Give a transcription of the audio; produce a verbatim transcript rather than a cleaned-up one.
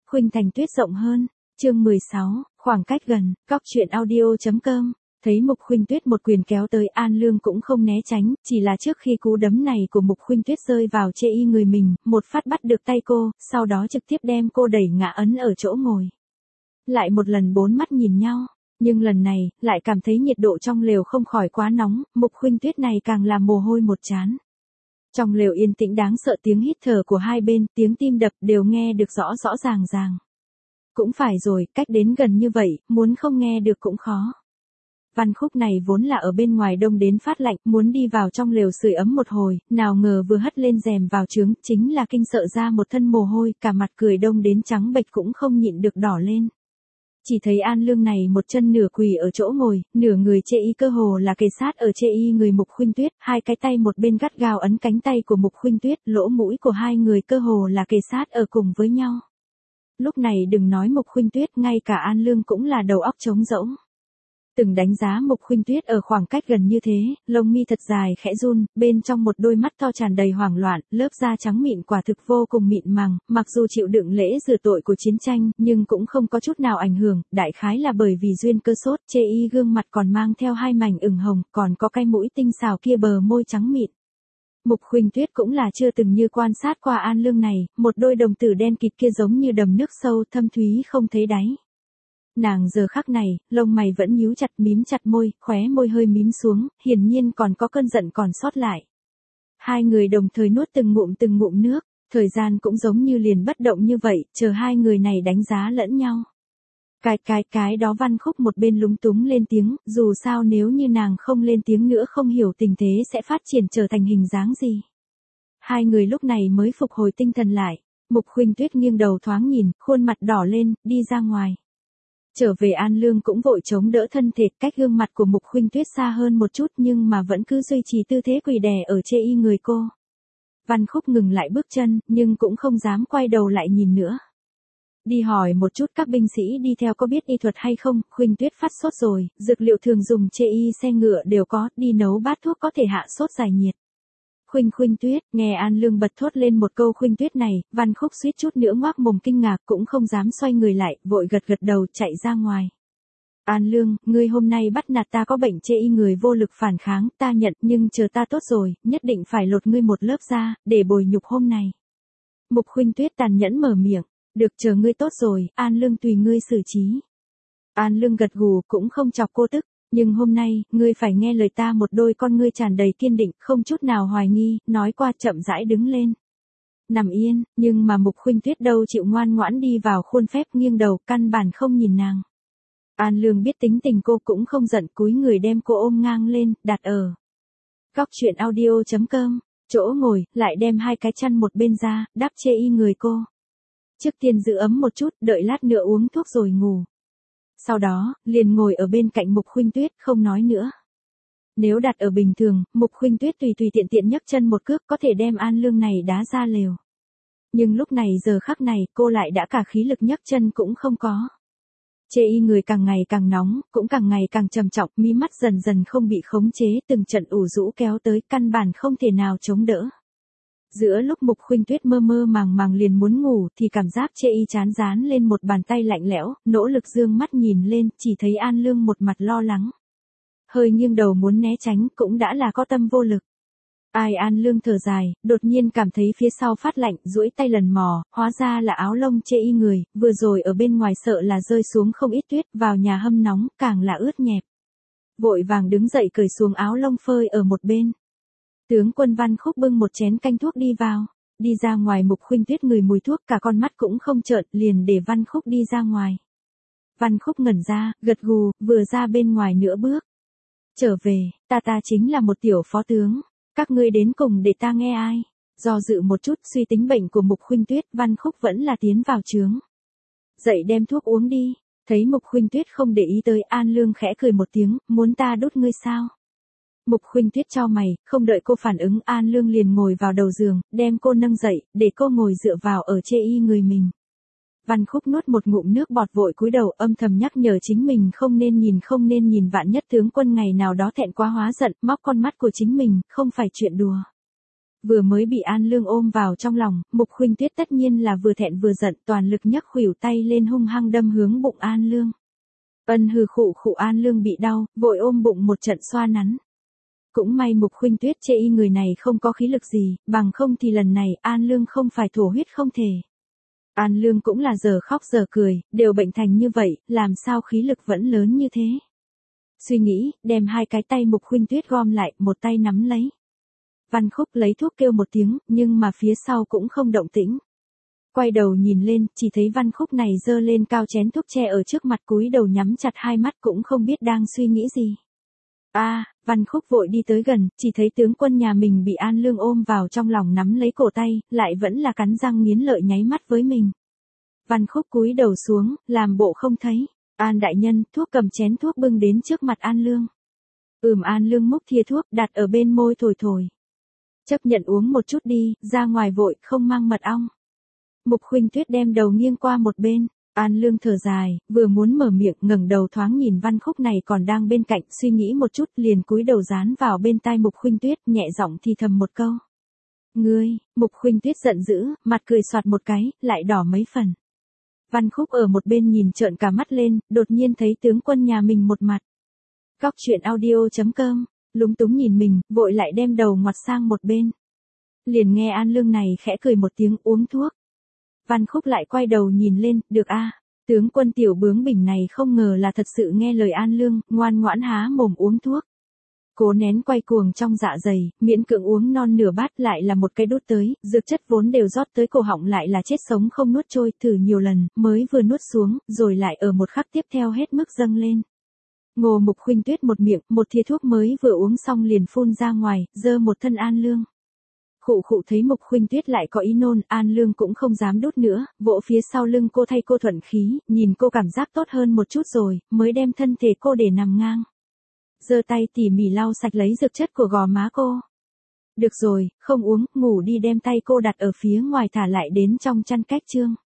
khuynh thành tuyết rộng hơn. Chương mười sáu, khoảng cách gần, góc truyện audio.com. Thấy Mục Khuynh Tuyết một quyền kéo tới, An Lương cũng không né tránh, chỉ là trước khi cú đấm này của Mục Khuynh Tuyết rơi vào chê y người mình, một phát bắt được tay cô, sau đó trực tiếp đem cô đẩy ngã ấn ở chỗ ngồi. Lại một lần bốn mắt nhìn nhau, nhưng lần này, lại cảm thấy nhiệt độ trong lều không khỏi quá nóng, Mục Khuynh Tuyết này càng làm mồ hôi một trán. Trong lều yên tĩnh đáng sợ, tiếng hít thở của hai bên, tiếng tim đập đều nghe được rõ rõ ràng ràng. Cũng phải rồi, cách đến gần như vậy, muốn không nghe được cũng khó. Văn Khúc này vốn là ở bên ngoài đông đến phát lạnh, muốn đi vào trong lều sưởi ấm một hồi, nào ngờ vừa hất lên rèm vào trướng, chính là kinh sợ ra một thân mồ hôi, cả mặt cười đông đến trắng bệch cũng không nhịn được đỏ lên. Chỉ thấy An Lương này một chân nửa quỳ ở chỗ ngồi, nửa người chê y cơ hồ là kề sát ở chê y người Mục Khuynh Tuyết, hai cái tay một bên gắt gao ấn cánh tay của Mục Khuynh Tuyết, lỗ mũi của hai người cơ hồ là kề sát ở cùng với nhau. Lúc này đừng nói Mục Khuynh Tuyết, ngay cả An Lương cũng là đầu óc trống rỗng. Từng đánh giá Mục Khuynh Tuyết ở khoảng cách gần như thế, lông mi thật dài khẽ run, bên trong một đôi mắt to tràn đầy hoảng loạn, lớp da trắng mịn quả thực vô cùng mịn màng, mặc dù chịu đựng lễ rửa tội của chiến tranh, nhưng cũng không có chút nào ảnh hưởng, đại khái là bởi vì duyên cơ sốt, chê y gương mặt còn mang theo hai mảnh ửng hồng, còn có cái mũi tinh xào kia, bờ môi trắng mịn. Mục Khuynh Tuyết cũng là chưa từng như quan sát qua An Lương này, một đôi đồng tử đen kịt kia giống như đầm nước sâu thâm thúy không thấy đáy. Nàng giờ khắc này, lông mày vẫn nhíu chặt, mím chặt môi, khóe môi hơi mím xuống, hiển nhiên còn có cơn giận còn sót lại. Hai người đồng thời nuốt từng ngụm từng ngụm nước, thời gian cũng giống như liền bất động như vậy, chờ hai người này đánh giá lẫn nhau. Cái cái cái đó Văn Khúc một bên lúng túng lên tiếng, dù sao nếu như nàng không lên tiếng nữa không hiểu tình thế sẽ phát triển trở thành hình dáng gì. Hai người lúc này mới phục hồi tinh thần lại, Mục Khuynh Tuyết nghiêng đầu thoáng nhìn, khuôn mặt đỏ lên, đi ra ngoài. Trở về An Lương cũng vội chống đỡ thân thể, cách gương mặt của Mục Khuynh Tuyết xa hơn một chút nhưng mà vẫn cứ duy trì tư thế quỳ đè ở chê y người cô. Văn Khúc ngừng lại bước chân, nhưng cũng không dám quay đầu lại nhìn nữa. Đi hỏi một chút các binh sĩ đi theo có biết y thuật hay không, Khuynh Tuyết phát sốt rồi, dược liệu thường dùng chê y xe ngựa đều có, đi nấu bát thuốc có thể hạ sốt giải nhiệt. Khuynh Khuynh Tuyết, nghe An Lương bật thốt lên một câu Khuynh Tuyết này, Văn Khúc suýt chút nữa ngoác mồm kinh ngạc, cũng không dám xoay người lại, vội gật gật đầu chạy ra ngoài. An Lương, ngươi hôm nay bắt nạt ta có bệnh chê y người vô lực phản kháng, ta nhận, nhưng chờ ta tốt rồi, nhất định phải lột ngươi một lớp da, để bồi nhục hôm này. Mục Khuynh Tuyết tàn nhẫn mở miệng, được, chờ ngươi tốt rồi, An Lương tùy ngươi xử trí. An Lương gật gù, cũng không chọc cô tức. Nhưng hôm nay, ngươi phải nghe lời ta, một đôi con ngươi tràn đầy kiên định, không chút nào hoài nghi, nói qua chậm rãi đứng lên. Nằm yên, nhưng mà Mục Khuynh Tuyết đâu chịu ngoan ngoãn đi vào khuôn phép, nghiêng đầu, căn bản không nhìn nàng. An Lương biết tính tình cô cũng không giận, cúi người đem cô ôm ngang lên, đặt ở góc truyện audio.com, chỗ ngồi, lại đem hai cái chăn một bên ra, đắp chê y người cô. Trước tiên giữ ấm một chút, đợi lát nữa uống thuốc rồi ngủ. Sau đó, liền ngồi ở bên cạnh Mục Khuynh Tuyết, không nói nữa. Nếu đặt ở bình thường, Mục Khuynh Tuyết tùy tùy tiện tiện nhấc chân một cước có thể đem An Lương này đá ra lều. Nhưng lúc này giờ khắc này, cô lại đã cả khí lực nhấc chân cũng không có. Chê y người càng ngày càng nóng, cũng càng ngày càng trầm trọng, mí mắt dần dần không bị khống chế, từng trận ủ rũ kéo tới, căn bản không thể nào chống đỡ. Giữa lúc Mục Khuynh Tuyết mơ mơ màng màng liền muốn ngủ thì cảm giác chê y chán dán lên một bàn tay lạnh lẽo, nỗ lực dương mắt nhìn lên, chỉ thấy An Lương một mặt lo lắng. Hơi nghiêng đầu muốn né tránh cũng đã là có tâm vô lực. Ai An Lương thở dài, đột nhiên cảm thấy phía sau phát lạnh, duỗi tay lần mò, hóa ra là áo lông chê y người, vừa rồi ở bên ngoài sợ là rơi xuống không ít tuyết, vào nhà hâm nóng, càng là ướt nhẹp. Vội vàng đứng dậy cởi xuống áo lông phơi ở một bên. Tướng quân Văn Khúc bưng một chén canh thuốc đi vào, đi ra ngoài Mục Khuynh Tuyết ngửi mùi thuốc cả con mắt cũng không trợn, liền để Văn Khúc đi ra ngoài. Văn Khúc ngẩn ra, gật gù, vừa ra bên ngoài nửa bước. Trở về, ta ta chính là một tiểu phó tướng, các ngươi đến cùng để ta nghe ai? Do dự một chút suy tính bệnh của Mục Khuynh Tuyết, Văn Khúc vẫn là tiến vào trướng. Dậy đem thuốc uống đi, thấy Mục Khuynh Tuyết không để ý tới, An Lương khẽ cười một tiếng, muốn ta đút ngươi sao? Mục Khuynh Tuyết chau mày, không đợi cô phản ứng, An Lương liền ngồi vào đầu giường, đem cô nâng dậy, để cô ngồi dựa vào ở chê y người mình. Văn Khúc nuốt một ngụm nước bọt, vội cúi đầu âm thầm nhắc nhở chính mình không nên nhìn không nên nhìn, vạn nhất tướng quân ngày nào đó thẹn quá hóa giận, móc con mắt của chính mình, không phải chuyện đùa. Vừa mới bị An Lương ôm vào trong lòng, Mục Khuynh Tuyết tất nhiên là vừa thẹn vừa giận, toàn lực nhấc khuỷu tay lên hung hăng đâm hướng bụng An Lương. Ân hừ khụ khụ, An Lương bị đau, vội ôm bụng một trận xoa nắn. Cũng may Mục Khuynh Tuyết chê y người này không có khí lực gì, bằng không thì lần này An Lương không phải thổ huyết không thể. An Lương cũng là giờ khóc giờ cười, đều bệnh thành như vậy, làm sao khí lực vẫn lớn như thế. Suy nghĩ, đem hai cái tay Mục Khuynh Tuyết gom lại, một tay nắm lấy. Văn Khúc lấy thuốc kêu một tiếng, nhưng mà phía sau cũng không động tĩnh. Quay đầu nhìn lên, chỉ thấy Văn Khúc này giơ lên cao chén thuốc che ở trước mặt, cúi đầu nhắm chặt hai mắt cũng không biết đang suy nghĩ gì. A, à, Văn Khúc vội đi tới gần, chỉ thấy tướng quân nhà mình bị An Lương ôm vào trong lòng nắm lấy cổ tay, lại vẫn là cắn răng nghiến lợi nháy mắt với mình. Văn Khúc cúi đầu xuống, làm bộ không thấy. An đại nhân, thuốc, cầm chén thuốc bưng đến trước mặt An Lương. Ừm, An Lương múc thìa thuốc, đặt ở bên môi thổi thổi. Chấp nhận uống một chút đi, ra ngoài vội, không mang mật ong. Mục Khuynh Tuyết đem đầu nghiêng qua một bên. An Lương thở dài, vừa muốn mở miệng, ngẩng đầu thoáng nhìn Văn Khúc này còn đang bên cạnh, suy nghĩ một chút, liền cúi đầu dán vào bên tai Mục Khuynh Tuyết, nhẹ giọng thì thầm một câu. Ngươi, Mục Khuynh Tuyết giận dữ, mặt cười xoạt một cái, lại đỏ mấy phần. Văn Khúc ở một bên nhìn trợn cả mắt lên, đột nhiên thấy tướng quân nhà mình một mặt. Cóc truyện audio chấm com, lúng túng nhìn mình, vội lại đem đầu ngoặt sang một bên. Liền nghe An Lương này khẽ cười một tiếng, uống thuốc. Văn Khúc lại quay đầu nhìn lên, được a, à, tướng quân tiểu bướng bỉnh này không ngờ là thật sự nghe lời An Lương, ngoan ngoãn há mồm uống thuốc. Cố nén quay cuồng trong dạ dày, miễn cưỡng uống non nửa bát, lại là một cái đút tới, dược chất vốn đều rót tới cổ họng lại là chết sống không nuốt trôi, thử nhiều lần, mới vừa nuốt xuống, rồi lại ở một khắc tiếp theo hết mức dâng lên. Ngô Mục Khuynh Tuyết một miệng, một thìa thuốc mới vừa uống xong liền phun ra ngoài, dơ một thân An Lương. Khụ khụ, thấy Mục Khuynh Tuyết lại có ý nôn, An Lương cũng không dám đút nữa, vỗ phía sau lưng cô thay cô thuận khí, nhìn cô cảm giác tốt hơn một chút rồi, mới đem thân thể cô để nằm ngang. Giơ tay tỉ mỉ lau sạch lấy dược chất của gò má cô. Được rồi, không uống, ngủ đi, đem tay cô đặt ở phía ngoài thả lại đến trong chăn cách chương.